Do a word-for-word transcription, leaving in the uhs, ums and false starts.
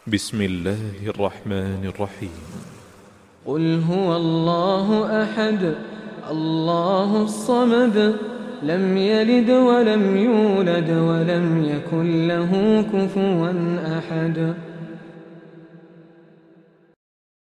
بسم الله الرحمن الرحيم. قل هو الله أحد الله الصمد لم يلد ولم يولد ولم يكن له كفوا أحد.